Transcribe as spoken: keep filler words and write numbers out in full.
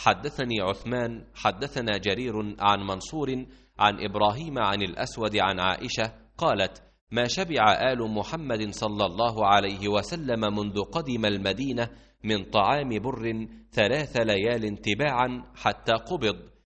حدثني عثمان حدثنا جرير عن منصور عن إبراهيم عن الأسود عن عائشة قالت: ما شبع آل محمد صلى الله عليه وسلم منذ قدم المدينة من طعام بر ثلاث ليال تباعا حتى قبض،